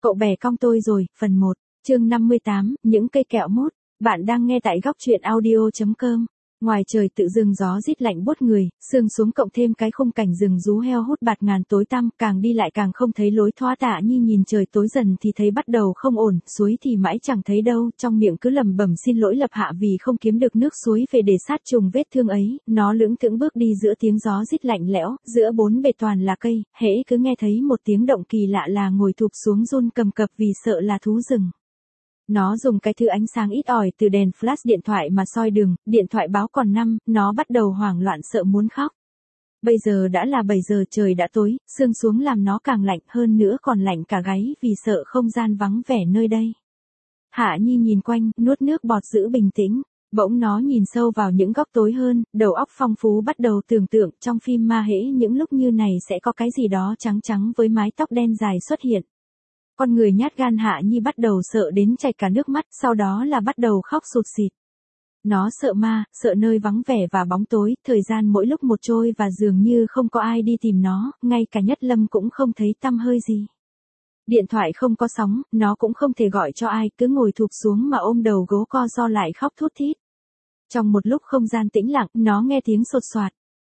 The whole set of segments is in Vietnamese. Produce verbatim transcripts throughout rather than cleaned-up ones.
Cậu bè cong tôi rồi, phần một, chương năm mươi tám, những cây kẹo mút. Bạn đang nghe tại góc truyện audio chấm com. Ngoài trời tự dưng gió rít lạnh buốt người, sương xuống cộng thêm cái khung cảnh rừng rú heo hút bạt ngàn tối tăm, càng đi lại càng không thấy lối thoát. Tạ Nhi nhìn trời tối dần thì thấy bắt đầu không ổn, suối thì mãi chẳng thấy đâu, trong miệng cứ lẩm bẩm xin lỗi lập hạ vì không kiếm được nước suối về để sát trùng vết thương ấy. Nó lững thững bước đi giữa tiếng gió rít lạnh lẽo, giữa bốn bề toàn là cây, hễ cứ nghe thấy một tiếng động kỳ lạ là ngồi thụp xuống run cầm cập vì sợ là thú rừng. Nó dùng cái thứ ánh sáng ít ỏi từ đèn flash điện thoại mà soi đường, điện thoại báo còn năm, nó bắt đầu hoảng loạn sợ muốn khóc. Bây giờ đã là bảy giờ, trời đã tối, sương xuống làm nó càng lạnh hơn nữa, còn lạnh cả gáy vì sợ không gian vắng vẻ nơi đây. Hạ Nhi nhìn quanh, nuốt nước bọt giữ bình tĩnh, bỗng nó nhìn sâu vào những góc tối hơn, đầu óc phong phú bắt đầu tưởng tượng trong phim ma hễ những lúc như này sẽ có cái gì đó trắng trắng với mái tóc đen dài xuất hiện. Con người nhát gan Hạ Nhi bắt đầu sợ đến chảy cả nước mắt, sau đó là bắt đầu khóc sụt sịt. Nó sợ ma, sợ nơi vắng vẻ và bóng tối, thời gian mỗi lúc một trôi và dường như không có ai đi tìm nó, ngay cả Nhất Lâm cũng không thấy tăm hơi gì. Điện thoại không có sóng, nó cũng không thể gọi cho ai, cứ ngồi thụp xuống mà ôm đầu gấu co ro lại khóc thút thít. Trong một lúc không gian tĩnh lặng, nó nghe tiếng sột soạt.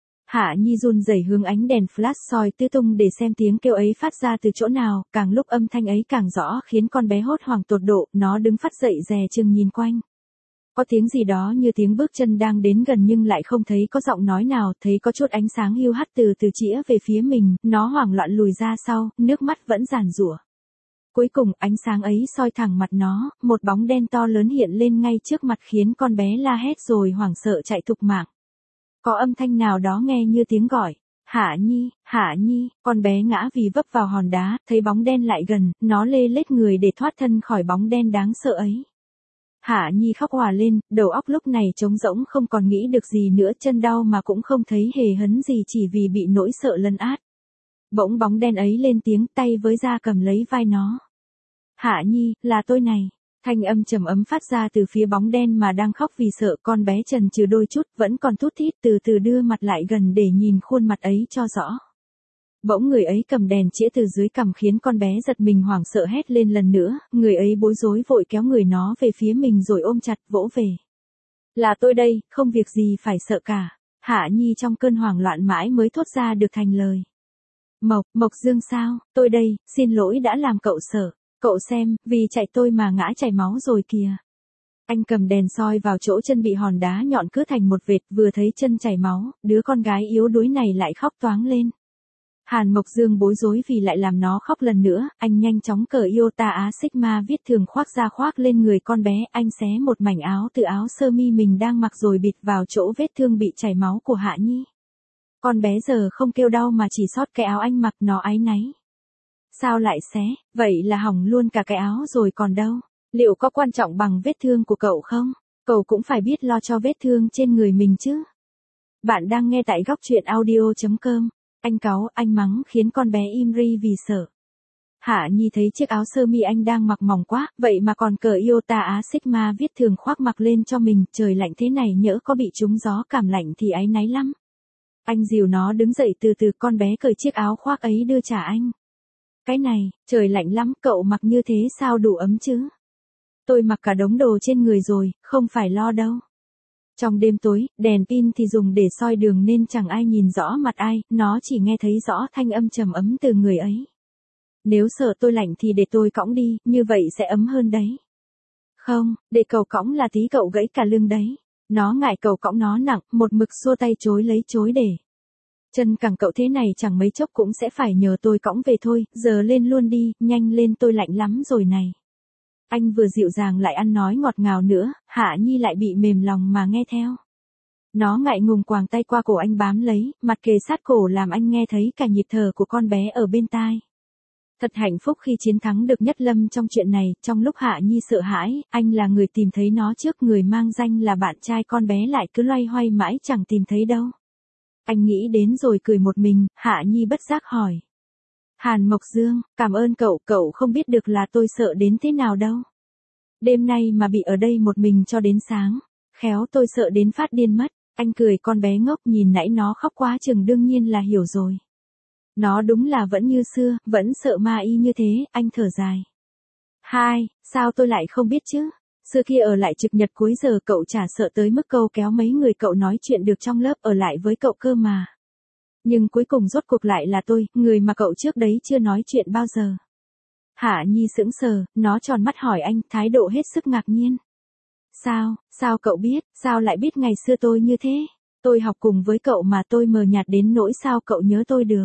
Hạ Nhi run rẩy hướng ánh đèn flash soi tứ tung để xem tiếng kêu ấy phát ra từ chỗ nào, càng lúc âm thanh ấy càng rõ khiến con bé hốt hoảng tột độ, nó đứng phắt dậy dè chừng nhìn quanh. Có tiếng gì đó như tiếng bước chân đang đến gần nhưng lại không thấy có giọng nói nào, thấy có chút ánh sáng hiu hắt từ từ chĩa về phía mình, nó hoảng loạn lùi ra sau, nước mắt vẫn giàn giụa. Cuối cùng ánh sáng ấy soi thẳng mặt nó, một bóng đen to lớn hiện lên ngay trước mặt khiến con bé la hét rồi hoảng sợ chạy thục mạng. Có âm thanh nào đó nghe như tiếng gọi, Hạ Nhi, Hạ Nhi, con bé ngã vì vấp vào hòn đá, thấy bóng đen lại gần, nó lê lết người để thoát thân khỏi bóng đen đáng sợ ấy. Hạ Nhi khóc òa lên, đầu óc lúc này trống rỗng không còn nghĩ được gì nữa, chân đau mà cũng không thấy hề hấn gì chỉ vì bị nỗi sợ lấn át. Bỗng bóng đen ấy lên tiếng, tay với da cầm lấy vai nó. Hạ Nhi, là tôi này. Thanh âm trầm ấm phát ra từ phía bóng đen mà đang khóc vì sợ, con bé chần chừ đôi chút, vẫn còn thút thít từ từ đưa mặt lại gần để nhìn khuôn mặt ấy cho rõ. Bỗng người ấy cầm đèn chĩa từ dưới cằm khiến con bé giật mình hoảng sợ hét lên lần nữa, người ấy bối rối vội kéo người nó về phía mình rồi ôm chặt vỗ về. Là tôi đây, không việc gì phải sợ cả. Hạ Nhi trong cơn hoảng loạn mãi mới thốt ra được thành lời. Mộc, Mộc Dương sao, tôi đây, xin lỗi đã làm cậu sợ. Cậu xem, vì chạy tôi mà ngã chảy máu rồi kìa. Anh cầm đèn soi vào chỗ chân bị hòn đá nhọn cứa thành một vệt, vừa thấy chân chảy máu, đứa con gái yếu đuối này lại khóc toáng lên. Hàn Mộc Dương bối rối vì lại làm nó khóc lần nữa, anh nhanh chóng cởi Iota Á Sigma viết thường khoác ra khoác lên người con bé, anh xé một mảnh áo từ áo sơ mi mình đang mặc rồi bịt vào chỗ vết thương bị chảy máu của Hạ Nhi. Con bé giờ không kêu đau mà chỉ sót cái áo anh mặc, nó áy náy. Sao lại xé, vậy là hỏng luôn cả cái áo rồi còn đâu. Liệu có quan trọng bằng vết thương của cậu không? Cậu cũng phải biết lo cho vết thương trên người mình chứ. Bạn đang nghe tại góc truyện audio chấm com. Anh cáu, anh mắng khiến con bé im ri vì sợ. Hạ Nhi thấy chiếc áo sơ mi anh đang mặc mỏng quá, vậy mà còn cởi Iota Á Sigma viết thường khoác mặc lên cho mình, trời lạnh thế này nhỡ có bị trúng gió cảm lạnh thì áy náy lắm. Anh dìu nó đứng dậy từ từ, con bé cởi chiếc áo khoác ấy đưa trả anh. Cái này, trời lạnh lắm, cậu mặc như thế sao đủ ấm chứ? Tôi mặc cả đống đồ trên người rồi, không phải lo đâu. Trong đêm tối, đèn pin thì dùng để soi đường nên chẳng ai nhìn rõ mặt ai, nó chỉ nghe thấy rõ thanh âm trầm ấm từ người ấy. Nếu sợ tôi lạnh thì để tôi cõng đi, như vậy sẽ ấm hơn đấy. Không, để cậu cõng là tí cậu gãy cả lưng đấy. Nó ngại cậu cõng nó nặng, một mực xua tay chối lấy chối để. Chân cẳng cậu thế này chẳng mấy chốc cũng sẽ phải nhờ tôi cõng về thôi, giờ lên luôn đi, nhanh lên tôi lạnh lắm rồi này. Anh vừa dịu dàng lại ăn nói ngọt ngào nữa, Hạ Nhi lại bị mềm lòng mà nghe theo. Nó ngại ngùng quàng tay qua cổ anh bám lấy, mặt kề sát cổ làm anh nghe thấy cả nhịp thở của con bé ở bên tai. Thật hạnh phúc khi chiến thắng được Nhất Lâm trong chuyện này, trong lúc Hạ Nhi sợ hãi, anh là người tìm thấy nó trước, người mang danh là bạn trai con bé lại cứ loay hoay mãi chẳng tìm thấy đâu. Anh nghĩ đến rồi cười một mình, Hạ Nhi bất giác hỏi. Hàn Mộc Dương, cảm ơn cậu, cậu không biết được là tôi sợ đến thế nào đâu. Đêm nay mà bị ở đây một mình cho đến sáng, khéo tôi sợ đến phát điên mất. Anh cười, con bé ngốc nhìn nãy nó khóc quá chừng đương nhiên là hiểu rồi. Nó đúng là vẫn như xưa, vẫn sợ ma y như thế, anh thở dài. Hai, sao tôi lại không biết chứ? Xưa khi ở lại trực nhật cuối giờ cậu chả sợ tới mức câu kéo mấy người cậu nói chuyện được trong lớp ở lại với cậu cơ mà. Nhưng cuối cùng rốt cuộc lại là tôi, người mà cậu trước đấy chưa nói chuyện bao giờ. Hạ Nhi sững sờ, nó tròn mắt hỏi anh, thái độ hết sức ngạc nhiên. Sao, sao cậu biết, sao lại biết ngày xưa tôi như thế? Tôi học cùng với cậu mà tôi mờ nhạt đến nỗi sao cậu nhớ tôi được?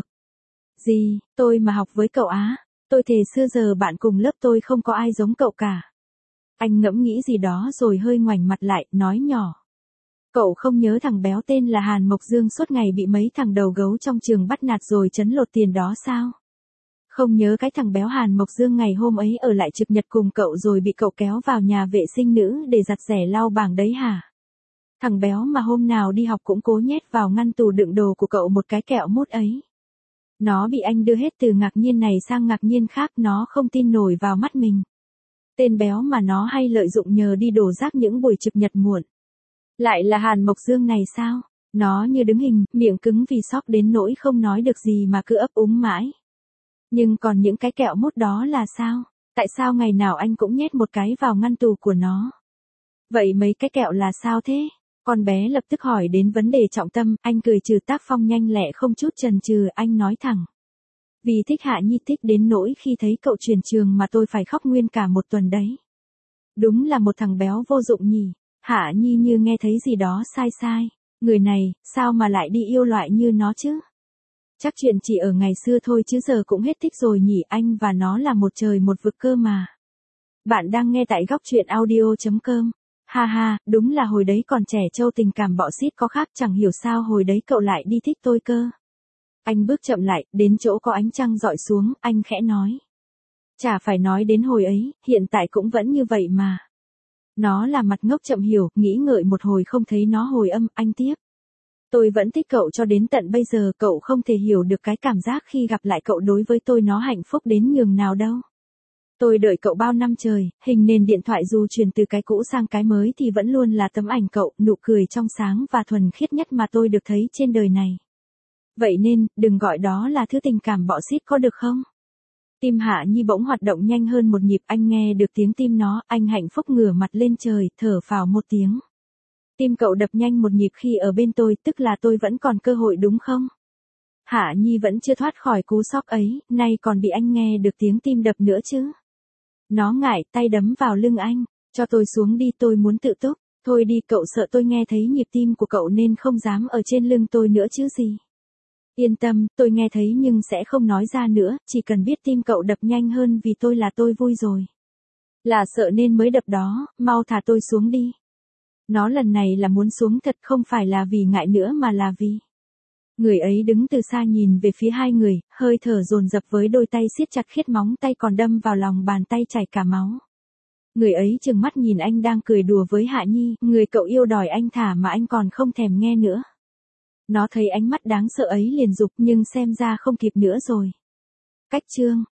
Gì, tôi mà học với cậu á? Tôi thề xưa giờ bạn cùng lớp tôi không có ai giống cậu cả. Anh ngẫm nghĩ gì đó rồi hơi ngoảnh mặt lại, nói nhỏ. Cậu không nhớ thằng béo tên là Hàn Mộc Dương suốt ngày bị mấy thằng đầu gấu trong trường bắt nạt rồi trấn lột tiền đó sao? Không nhớ cái thằng béo Hàn Mộc Dương ngày hôm ấy ở lại trực nhật cùng cậu rồi bị cậu kéo vào nhà vệ sinh nữ để giặt rẻ lau bảng đấy hả? Thằng béo mà hôm nào đi học cũng cố nhét vào ngăn tủ đựng đồ của cậu một cái kẹo mút ấy. Nó bị anh đưa hết từ ngạc nhiên này sang ngạc nhiên khác, nó không tin nổi vào mắt mình. Tên béo mà nó hay lợi dụng nhờ đi đổ rác những buổi trực nhật muộn. Lại là Hàn Mộc Dương này sao? Nó như đứng hình, miệng cứng vì sốc đến nỗi không nói được gì mà cứ ấp úng mãi. Nhưng còn những cái kẹo mút đó là sao? Tại sao ngày nào anh cũng nhét một cái vào ngăn tủ của nó? Vậy mấy cái kẹo là sao thế? Con bé lập tức hỏi đến vấn đề trọng tâm, anh cười trừ tác phong nhanh lẹ không chút chần chừ, anh nói thẳng. Vì thích Hạ Nhi, thích đến nỗi khi thấy cậu chuyển trường mà tôi phải khóc nguyên cả một tuần đấy. Đúng là một thằng béo vô dụng nhỉ. Hạ Nhi như nghe thấy gì đó sai sai. Người này, sao mà lại đi yêu loại như nó chứ? Chắc chuyện chỉ ở ngày xưa thôi chứ giờ cũng hết thích rồi nhỉ, anh và nó là một trời một vực cơ mà. Bạn đang nghe tại góc truyện audio chấm com. Ha ha, đúng là hồi đấy còn trẻ trâu tình cảm bọ xít có khác, chẳng hiểu sao hồi đấy cậu lại đi thích tôi cơ. Anh bước chậm lại, đến chỗ có ánh trăng rọi xuống, anh khẽ nói. Chả phải nói đến hồi ấy, hiện tại cũng vẫn như vậy mà. Nó là mặt ngốc chậm hiểu, nghĩ ngợi một hồi không thấy nó hồi âm, anh tiếp. Tôi vẫn thích cậu cho đến tận bây giờ, cậu không thể hiểu được cái cảm giác khi gặp lại cậu, đối với tôi nó hạnh phúc đến nhường nào đâu. Tôi đợi cậu bao năm trời, hình nền điện thoại dù chuyển từ cái cũ sang cái mới thì vẫn luôn là tấm ảnh cậu, nụ cười trong sáng và thuần khiết nhất mà tôi được thấy trên đời này. Vậy nên, đừng gọi đó là thứ tình cảm bọ xít có được không? Tim Hạ Nhi bỗng hoạt động nhanh hơn một nhịp, anh nghe được tiếng tim nó, anh hạnh phúc ngửa mặt lên trời, thở phào một tiếng. Tim cậu đập nhanh một nhịp khi ở bên tôi, tức là tôi vẫn còn cơ hội đúng không? Hạ Nhi vẫn chưa thoát khỏi cú sốc ấy, nay còn bị anh nghe được tiếng tim đập nữa chứ. Nó ngại, tay đấm vào lưng anh, cho tôi xuống đi, tôi muốn tự túc. Thôi đi, cậu sợ tôi nghe thấy nhịp tim của cậu nên không dám ở trên lưng tôi nữa chứ gì. Yên tâm, tôi nghe thấy nhưng sẽ không nói ra nữa, chỉ cần biết tim cậu đập nhanh hơn vì tôi là tôi vui rồi. Là sợ nên mới đập đó, mau thả tôi xuống đi. Nó lần này là muốn xuống thật, không phải là vì ngại nữa mà là vì. Người ấy đứng từ xa nhìn về phía hai người, hơi thở dồn dập với đôi tay siết chặt, khiết móng tay còn đâm vào lòng bàn tay chảy cả máu. Người ấy trừng mắt nhìn anh đang cười đùa với Hạ Nhi, người cậu yêu đòi anh thả mà anh còn không thèm nghe nữa. Nó thấy ánh mắt đáng sợ ấy liền giục nhưng xem ra không kịp nữa rồi. Cách chương